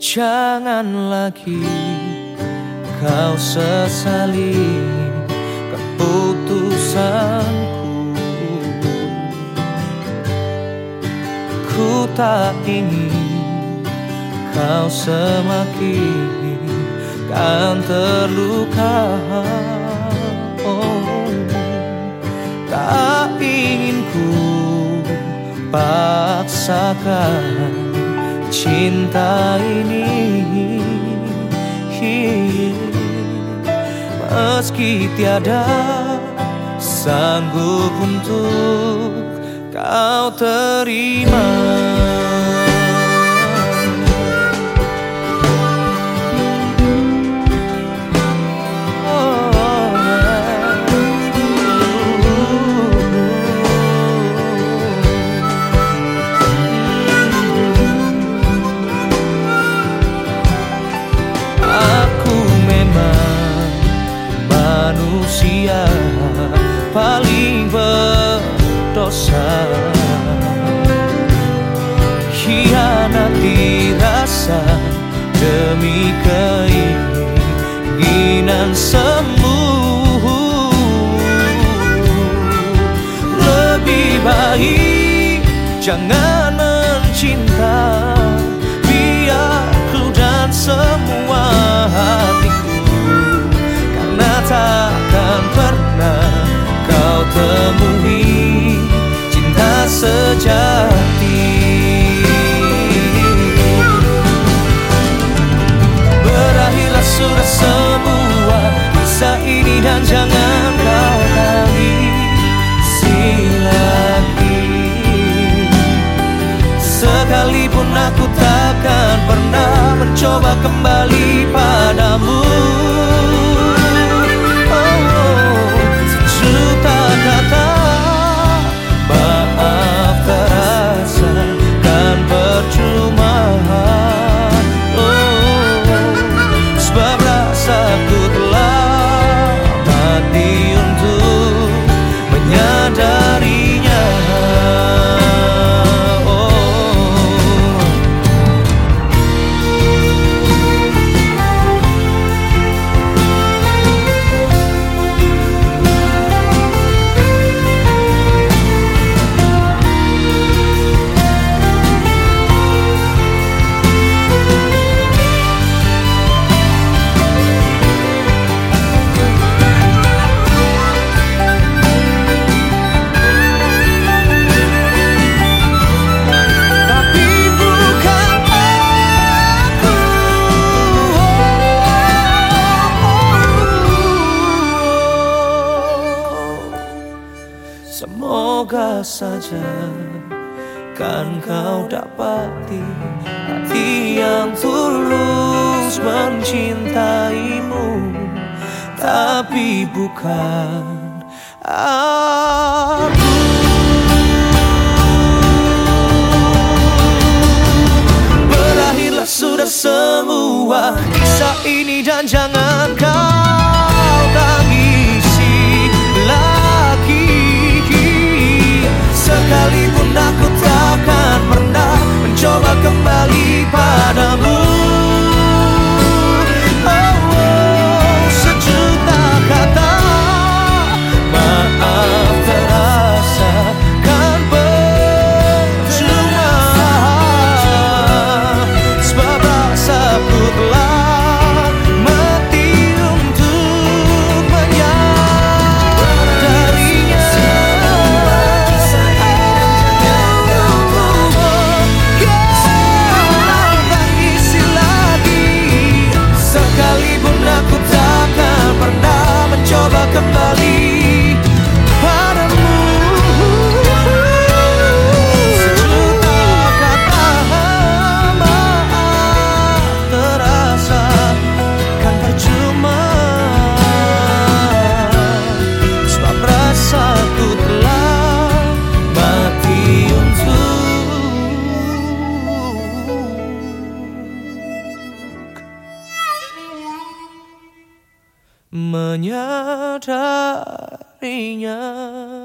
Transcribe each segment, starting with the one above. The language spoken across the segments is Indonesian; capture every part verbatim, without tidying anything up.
Jangan lagi kau sesali keputusanku. Ku tak ingin kau semakin kan terluka. Oh, tak ingin ku paksakan cinta ini, meski tiada sanggup untuk kau terima. Manusia paling berdosa, khianati rasa demi keinginan semu. Lebih baik jangan mencinta, biar ku dan semua hatiku, takkan pernah kau temui cinta sejati. Berakhirlah sudah semua kisah ini dan jangan kau tangisi lagi. Sekalipun aku takkan pernah mencoba kembali padamu. Semoga saja kan kau dapati hati yang tulus mencintaimu, tapi bukan aku. Berakhirlah sudah semua kisah ini dan jangan kau tangisi lagi. Sekalipun aku takkan pernah mencoba kembali padamu. Oh, oh, sejuta kata maaf terasa kan percuma, sebab rasaku telah mati untuk menyadarinya. Coba kembali padamu. Sejuta kata maaf terasa kan percuma, sebab rasaku telah mati untuk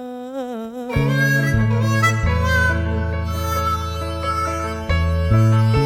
menyadarinya.